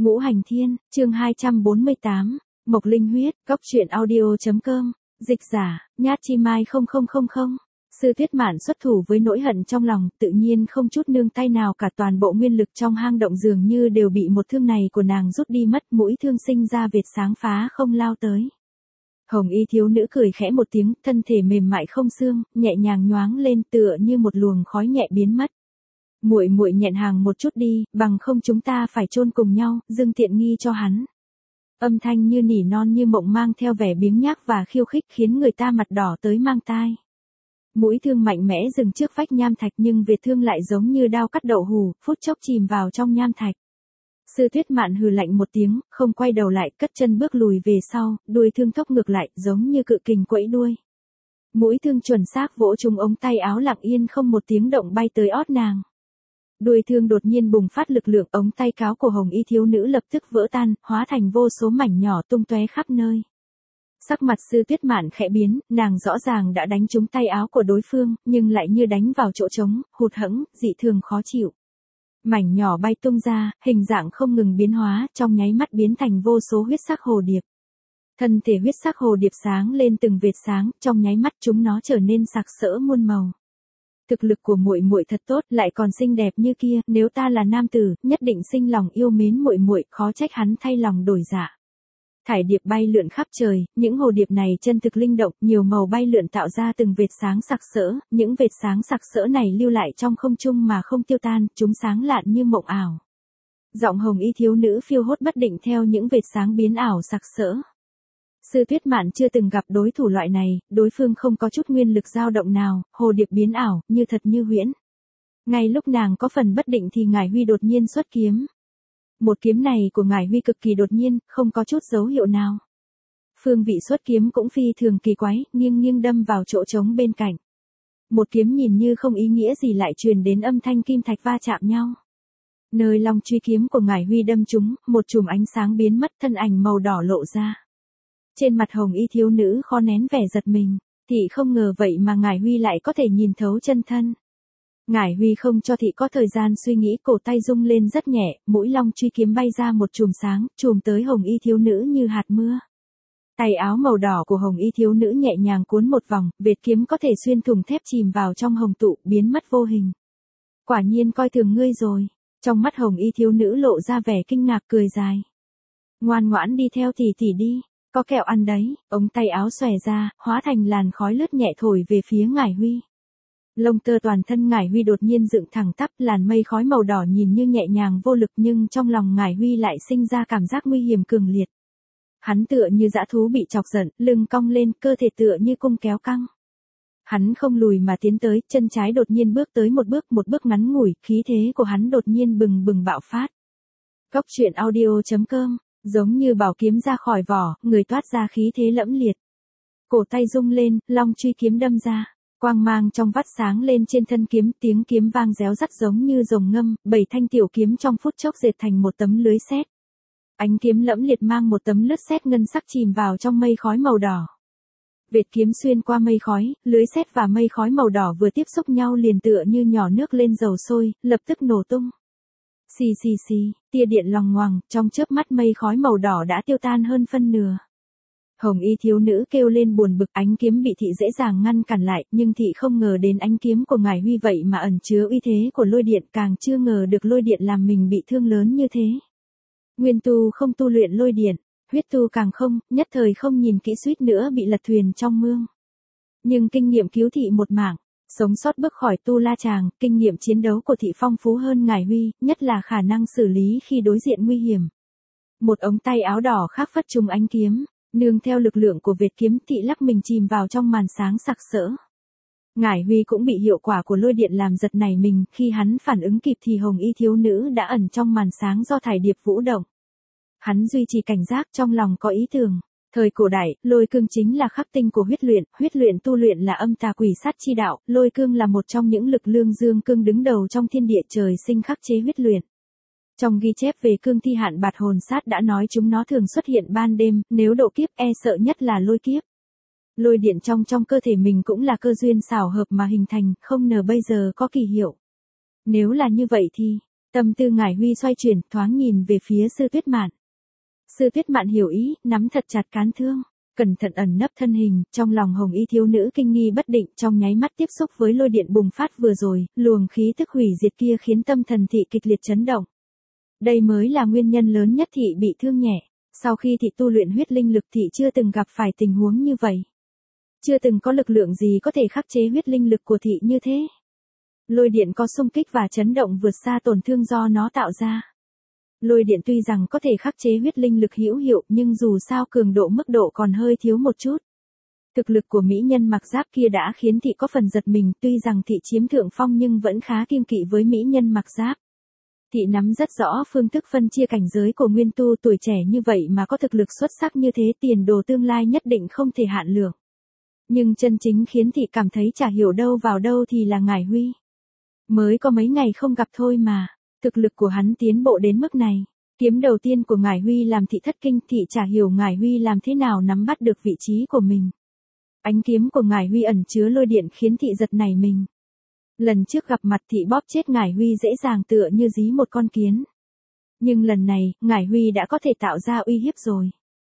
Ngũ Hành Thiên, chương 248, Mộc Linh Huyết, Cóc truyện audio.com, dịch giả, Nhát Chi Mai 0000. Sư Tuyết Mạn xuất thủ với nỗi hận trong lòng, tự nhiên không chút nương tay nào cả, toàn bộ nguyên lực trong hang động dường như đều bị một thương này của nàng rút đi mất, mũi thương sinh ra vệt sáng phá không lao tới. Hồng y thiếu nữ cười khẽ một tiếng, thân thể mềm mại không xương, nhẹ nhàng nhoáng lên tựa như một luồng khói nhẹ biến mất. Muội muội nhẹn hàng một chút đi, bằng không chúng ta phải chôn cùng nhau, dâng tiện nghi cho hắn. Âm thanh như nỉ non như mộng mang theo vẻ biếng nhác và khiêu khích khiến người ta mặt đỏ tới mang tai. Mũi thương mạnh mẽ dừng trước vách nham thạch nhưng vệt thương lại giống như đao cắt đậu hù, phút chốc chìm vào trong nham thạch. Sư Tuyết Mạn hừ lạnh một tiếng, không quay đầu lại, cất chân bước lùi về sau, đuôi thương thốc ngược lại, giống như cự kình quẫy đuôi. Mũi thương chuẩn xác vỗ trúng ống tay áo, lặng yên không một tiếng động bay tới ót nàng. Đuôi thương đột nhiên bùng phát lực lượng, ống tay áo của hồng y thiếu nữ lập tức vỡ tan, hóa thành vô số mảnh nhỏ tung tóe khắp nơi. Sắc mặt Sư Tuyết Mạn khẽ biến, nàng rõ ràng đã đánh trúng tay áo của đối phương, nhưng lại như đánh vào chỗ trống, hụt hẫng, dị thường khó chịu. Mảnh nhỏ bay tung ra, hình dạng không ngừng biến hóa, trong nháy mắt biến thành vô số huyết sắc hồ điệp. Thân thể huyết sắc hồ điệp sáng lên từng vệt sáng, trong nháy mắt chúng nó trở nên sặc sỡ muôn màu. Thực lực của muội muội thật tốt, lại còn xinh đẹp như kia, nếu ta là nam tử, nhất định sinh lòng yêu mến muội muội, khó trách hắn thay lòng đổi dạ. Thải điệp bay lượn khắp trời, những hồ điệp này chân thực linh động, nhiều màu bay lượn tạo ra từng vệt sáng sặc sỡ, những vệt sáng sặc sỡ này lưu lại trong không trung mà không tiêu tan, chúng sáng lạn như mộng ảo. Giọng hồng y thiếu nữ phiêu hốt bất định theo những vệt sáng biến ảo sặc sỡ. Sư Tuyết Mạn chưa từng gặp đối thủ loại này, đối phương không có chút nguyên lực dao động nào, hồ điệp biến ảo, như thật như huyễn. Ngay lúc nàng có phần bất định thì Ngải Huy đột nhiên xuất kiếm. Một kiếm này của Ngải Huy cực kỳ đột nhiên, không có chút dấu hiệu nào. Phương vị xuất kiếm cũng phi thường kỳ quái, nghiêng nghiêng đâm vào chỗ trống bên cạnh. Một kiếm nhìn như không ý nghĩa gì lại truyền đến âm thanh kim thạch va chạm nhau. Nơi long truy kiếm của Ngải Huy đâm trúng, một chùm ánh sáng biến mất, thân ảnh màu đỏ lộ ra. Trên mặt hồng y thiếu nữ khó nén vẻ giật mình, thị không ngờ vậy mà Ngải Huy lại có thể nhìn thấu chân thân. Ngải Huy không cho thị có thời gian suy nghĩ, cổ tay rung lên rất nhẹ, mũi long truy kiếm bay ra một chùm sáng, chùm tới hồng y thiếu nữ như hạt mưa. Tay áo màu đỏ của hồng y thiếu nữ nhẹ nhàng cuốn một vòng, vệt kiếm có thể xuyên thủng thép chìm vào trong hồng tụ, biến mất vô hình. Quả nhiên coi thường ngươi rồi. Trong mắt hồng y thiếu nữ lộ ra vẻ kinh ngạc, cười dài. Ngoan ngoãn đi theo tỷ tỷ đi, có kẹo ăn đấy. Ống tay áo xòe ra, hóa thành làn khói lướt nhẹ thổi về phía Ngải Huy. Lông tơ toàn thân Ngải Huy đột nhiên dựng thẳng tắp, làn mây khói màu đỏ nhìn như nhẹ nhàng vô lực nhưng trong lòng Ngải Huy lại sinh ra cảm giác nguy hiểm cường liệt. Hắn tựa như dã thú bị chọc giận, lưng cong lên, cơ thể tựa như cung kéo căng. Hắn không lùi mà tiến tới, chân trái đột nhiên bước tới một bước ngắn ngủi, khí thế của hắn đột nhiên bừng bừng bạo phát. Cóc truyện audio.com, giống như bảo kiếm ra khỏi vỏ, người toát ra khí thế lẫm liệt. Cổ tay rung lên, long truy kiếm đâm ra. Quang mang trong vắt sáng lên trên thân kiếm, tiếng kiếm vang réo rắt giống như rồng ngâm, 7 thanh tiểu kiếm trong phút chốc dệt thành một tấm lưới sét. Ánh kiếm lẫm liệt mang một tấm lướt sét ngân sắc chìm vào trong mây khói màu đỏ. Vệt kiếm xuyên qua mây khói, lưới sét và mây khói màu đỏ vừa tiếp xúc nhau liền tựa như nhỏ nước lên dầu sôi, lập tức nổ tung. Xì xì xì, tia điện loằng ngoằng, trong chớp mắt mây khói màu đỏ đã tiêu tan hơn phân nửa. Hồng y thiếu nữ kêu lên buồn bực, ánh kiếm bị thị dễ dàng ngăn cản lại, nhưng thị không ngờ đến ánh kiếm của Ngải Huy vậy mà ẩn chứa uy thế của lôi điện, càng chưa ngờ được lôi điện làm mình bị thương lớn như thế. Nguyên tu không tu luyện lôi điện, huyết tu càng không, nhất thời không nhìn kỹ suýt nữa bị lật thuyền trong mương. Nhưng kinh nghiệm cứu thị một mảng, sống sót bước khỏi tu la tràng, kinh nghiệm chiến đấu của thị phong phú hơn Ngải Huy, nhất là khả năng xử lý khi đối diện nguy hiểm. Một ống tay áo đỏ khác phất trùng ánh kiếm. Nương theo lực lượng của vệt kiếm, thị lắc mình chìm vào trong màn sáng sặc sỡ. Ngải Huy cũng bị hiệu quả của lôi điện làm giật nảy mình, khi hắn phản ứng kịp thì hồng y thiếu nữ đã ẩn trong màn sáng do thải điệp vũ động. Hắn duy trì cảnh giác, trong lòng có ý tưởng. Thời cổ đại, lôi cương chính là khắc tinh của huyết luyện tu luyện là âm tà quỷ sát chi đạo, lôi cương là một trong những lực lương dương cương đứng đầu trong thiên địa, trời sinh khắc chế huyết luyện. Trong ghi chép về cương thi hạn bạt hồn sát đã nói chúng nó thường xuất hiện ban đêm, nếu độ kiếp e sợ nhất là lôi kiếp. Lôi điện trong cơ thể mình cũng là cơ duyên xảo hợp mà hình thành, không ngờ bây giờ có kỳ hiệu. Nếu là như vậy thì, Tâm tư Ngải Huy xoay chuyển, thoáng nhìn về phía Sư Tuyết Mạn. Sư Tuyết Mạn hiểu ý, nắm thật chặt cán thương, cẩn thận ẩn nấp thân hình, trong lòng Hồng Y thiếu nữ kinh nghi bất định, trong nháy mắt tiếp xúc với lôi điện bùng phát vừa rồi, luồng khí tức hủy diệt kia khiến tâm thần thị kịch liệt chấn động. Đây mới là nguyên nhân lớn nhất thị bị thương nhẹ. Sau khi thị tu luyện huyết linh lực thị chưa từng gặp phải tình huống như vậy. Chưa từng có lực lượng gì có thể khắc chế huyết linh lực của thị như thế. Lôi điện có xung kích và chấn động vượt xa tổn thương do nó tạo ra. Lôi điện tuy rằng có thể khắc chế huyết linh lực hữu hiệu nhưng dù sao cường độ mức độ còn hơi thiếu một chút. Thực lực của mỹ nhân mặc giáp kia đã khiến thị có phần giật mình, tuy rằng thị chiếm thượng phong nhưng vẫn khá kiêng kỵ với mỹ nhân mặc giáp. Thị nắm rất rõ phương thức phân chia cảnh giới của nguyên tu, tuổi trẻ như vậy mà có thực lực xuất sắc như thế, tiền đồ tương lai nhất định không thể hạn lượng. Nhưng chân chính khiến thị cảm thấy chả hiểu đâu vào đâu thì là Ngải Huy. Mới có mấy ngày không gặp thôi mà, thực lực của hắn tiến bộ đến mức này. Kiếm đầu tiên của Ngải Huy làm thị thất kinh, thị chả hiểu Ngải Huy làm thế nào nắm bắt được vị trí của mình. Ánh kiếm của Ngải Huy ẩn chứa lôi điện khiến thị giật nảy mình. Lần trước gặp mặt thị bóp chết Ngải Huy dễ dàng tựa như dí một con kiến. Nhưng lần này, Ngải Huy đã có thể tạo ra uy hiếp rồi.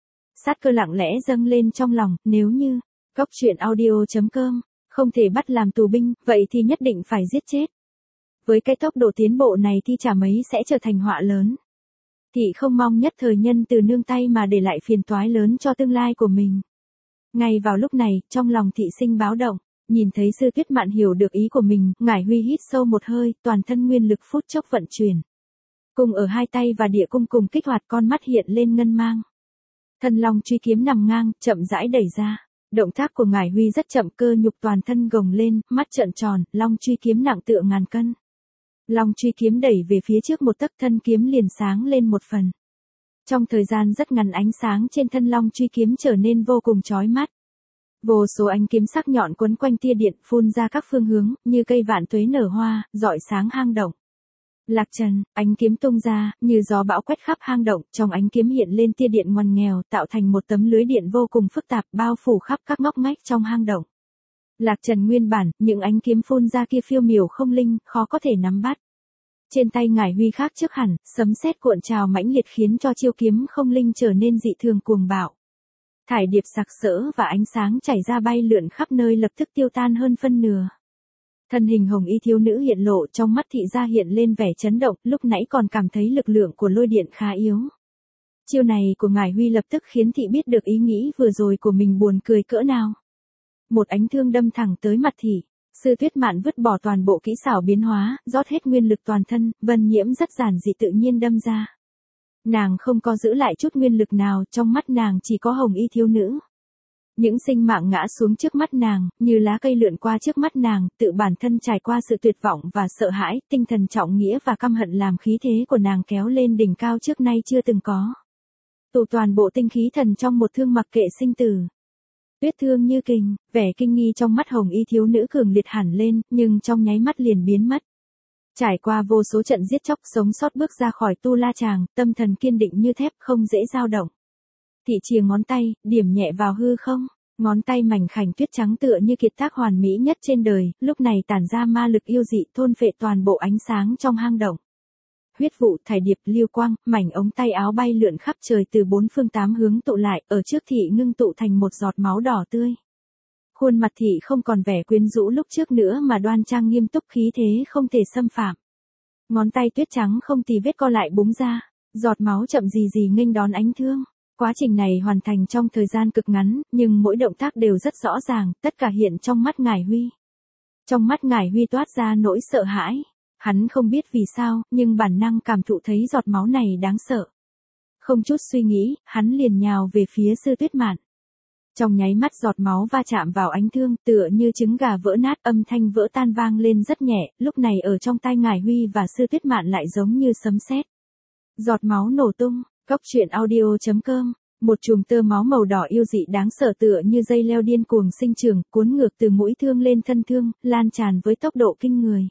Sát cơ lặng lẽ dâng lên trong lòng, nếu như Cốc Truyện Audio.com không thể bắt làm tù binh, vậy thì nhất định phải giết chết. Với cái tốc độ tiến bộ này thì chả mấy sẽ trở thành họa lớn. Thị không mong nhất thời nhân từ nương tay mà để lại phiền toái lớn cho tương lai của mình. Ngay vào lúc này, trong lòng thị sinh báo động. Nhìn thấy Sư Tuyết Mạn hiểu được ý của mình, Ngải Huy hít sâu một hơi, toàn thân nguyên lực phút chốc vận chuyển. Cùng ở hai tay và địa cung cùng kích hoạt, con mắt hiện lên ngân mang. Thân long truy kiếm nằm ngang, chậm rãi đẩy ra. Động tác của Ngải Huy rất chậm, cơ nhục toàn thân gồng lên, mắt trợn tròn, long truy kiếm nặng tựa ngàn cân. Long truy kiếm đẩy về phía trước một tấc, thân kiếm liền sáng lên một phần. Trong thời gian rất ngắn, ánh sáng trên thân long truy kiếm trở nên vô cùng chói mắt. Vô số ánh kiếm sắc nhọn quấn quanh tia điện, phun ra các phương hướng, như cây vạn tuế nở hoa, rọi sáng hang động. Lạc trần, ánh kiếm tung ra, như gió bão quét khắp hang động, trong ánh kiếm hiện lên tia điện ngoằn nghèo, tạo thành một tấm lưới điện vô cùng phức tạp, bao phủ khắp các ngóc ngách trong hang động. Lạc trần nguyên bản, những ánh kiếm phun ra kia phiêu miểu không linh, khó có thể nắm bắt. Trên tay Ngải Huy khác trước hẳn, sấm sét cuộn trào mãnh liệt khiến cho chiêu kiếm không linh trở nên dị thường cuồng bạo. Thải điệp sặc sỡ và ánh sáng chảy ra bay lượn khắp nơi, lập tức tiêu tan hơn phân nửa. Thân hình Hồng Y thiếu nữ hiện lộ, trong mắt thị ra hiện lên vẻ chấn động, lúc nãy còn cảm thấy lực lượng của lôi điện khá yếu. Chiêu này của Ngải Huy lập tức khiến thị biết được ý nghĩ vừa rồi của mình buồn cười cỡ nào. Một ánh thương đâm thẳng tới mặt thị. Sư Tuyết Mạn vứt bỏ toàn bộ kỹ xảo biến hóa, rót hết nguyên lực toàn thân, Vân Nhiễm rất giản dị tự nhiên đâm ra. Nàng không có giữ lại chút nguyên lực nào, trong mắt nàng chỉ có Hồng Y thiếu nữ. Những sinh mạng ngã xuống trước mắt nàng, như lá cây lượn qua trước mắt nàng, tự bản thân trải qua sự tuyệt vọng và sợ hãi, tinh thần trọng nghĩa và căm hận làm khí thế của nàng kéo lên đỉnh cao trước nay chưa từng có. Tụ toàn bộ tinh khí thần trong một thương mặc kệ sinh tử. Tuyết thương như kình, vẻ kinh nghi trong mắt Hồng Y thiếu nữ cường liệt hẳn lên, nhưng trong nháy mắt liền biến mất. Trải qua vô số trận giết chóc, sống sót bước ra khỏi tu la tràng, tâm thần kiên định như thép, không dễ dao động. Thị chìa ngón tay, điểm nhẹ vào hư không, ngón tay mảnh khảnh tuyết trắng tựa như kiệt tác hoàn mỹ nhất trên đời, lúc này tản ra ma lực yêu dị, thôn phệ toàn bộ ánh sáng trong hang động. Huyết vụ, thải điệp, lưu quang, mảnh ống tay áo bay lượn khắp trời từ bốn phương tám hướng tụ lại, ở trước thị ngưng tụ thành một giọt máu đỏ tươi. Khuôn mặt thị không còn vẻ quyến rũ lúc trước nữa mà đoan trang nghiêm túc, khí thế không thể xâm phạm. Ngón tay tuyết trắng không tì vết co lại búng ra, giọt máu chậm gì gì nghênh đón ánh thương. Quá trình này hoàn thành trong thời gian cực ngắn, nhưng mỗi động tác đều rất rõ ràng, tất cả hiện trong mắt Ngải Huy. Trong mắt Ngải Huy toát ra nỗi sợ hãi. Hắn không biết vì sao, nhưng bản năng cảm thụ thấy giọt máu này đáng sợ. Không chút suy nghĩ, hắn liền nhào về phía Sư Tuyết Mạn. Trong nháy mắt giọt máu va chạm vào ánh thương, tựa như trứng gà vỡ nát, âm thanh vỡ tan vang lên rất nhẹ, lúc này ở trong tai Ngải Huy và Sư Tuyết Mạn lại giống như sấm sét. Giọt máu nổ tung, Cốc Truyện Audio.com, một chùm tơ máu màu đỏ yêu dị đáng sợ tựa như dây leo điên cuồng sinh trưởng, cuốn ngược từ mũi thương lên thân thương, lan tràn với tốc độ kinh người.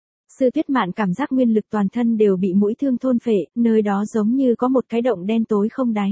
Sư Tuyết Mạn cảm giác nguyên lực toàn thân đều bị mũi thương thôn phệ, nơi đó giống như có một cái động đen tối không đáy.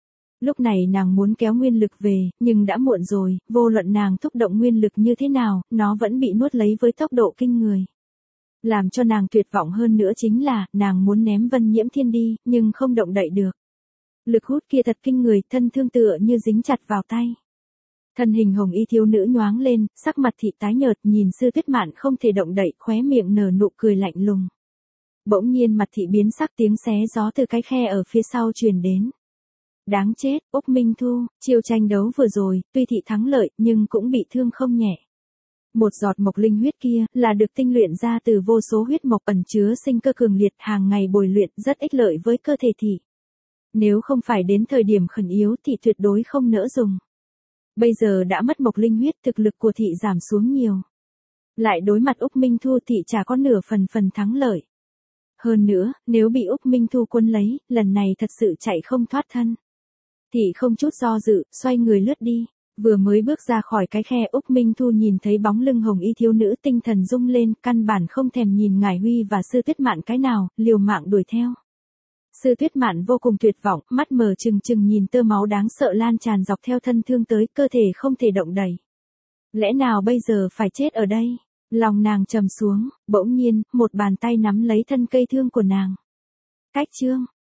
Lúc này nàng muốn kéo nguyên lực về, nhưng đã muộn rồi, vô luận nàng thúc động nguyên lực như thế nào, nó vẫn bị nuốt lấy với tốc độ kinh người. Làm cho nàng tuyệt vọng hơn nữa chính là, nàng muốn ném Vân Nhiễm Thiên đi, nhưng không động đậy được. Lực hút kia thật kinh người, thân thương tựa như dính chặt vào tay. Thân hình hồng y thiếu nữ nhoáng lên, sắc mặt thị tái nhợt, nhìn Sư Tuyết Mạn không thể động đậy, khóe miệng nở nụ cười lạnh lùng. Bỗng nhiên mặt thị biến sắc, tiếng xé gió từ cái khe ở phía sau truyền đến. Đáng chết, Úc Minh Thu, chiêu tranh đấu vừa rồi, tuy thị thắng lợi, nhưng cũng bị thương không nhẹ. Một giọt mộc linh huyết kia, là được tinh luyện ra từ vô số huyết mộc ẩn chứa sinh cơ cường liệt, hàng ngày bồi luyện rất ích lợi với cơ thể thị. Nếu không phải đến thời điểm khẩn yếu thì tuyệt đối không nỡ dùng. Bây giờ đã mất mộc linh huyết, thực lực của thị giảm xuống nhiều. Lại đối mặt Úc Minh Thu thị chả có nửa phần thắng lợi. Hơn nữa, nếu bị Úc Minh Thu quân lấy, lần này thật sự chạy không thoát thân. Thị không chút do dự, xoay người lướt đi. Vừa mới bước ra khỏi cái khe, Úc Minh Thu nhìn thấy bóng lưng hồng y thiếu nữ, tinh thần rung lên, căn bản không thèm nhìn Ngải Huy và Sư Tuyết Mạn cái nào, liều mạng đuổi theo. Sư Tuyết Mạn vô cùng tuyệt vọng, mắt mở trừng trừng nhìn tơ máu đáng sợ lan tràn dọc theo thân thương tới, cơ thể không thể động đậy. Lẽ nào bây giờ phải chết ở đây? Lòng nàng trầm xuống, bỗng nhiên, một bàn tay nắm lấy thân cây thương của nàng. Cách chương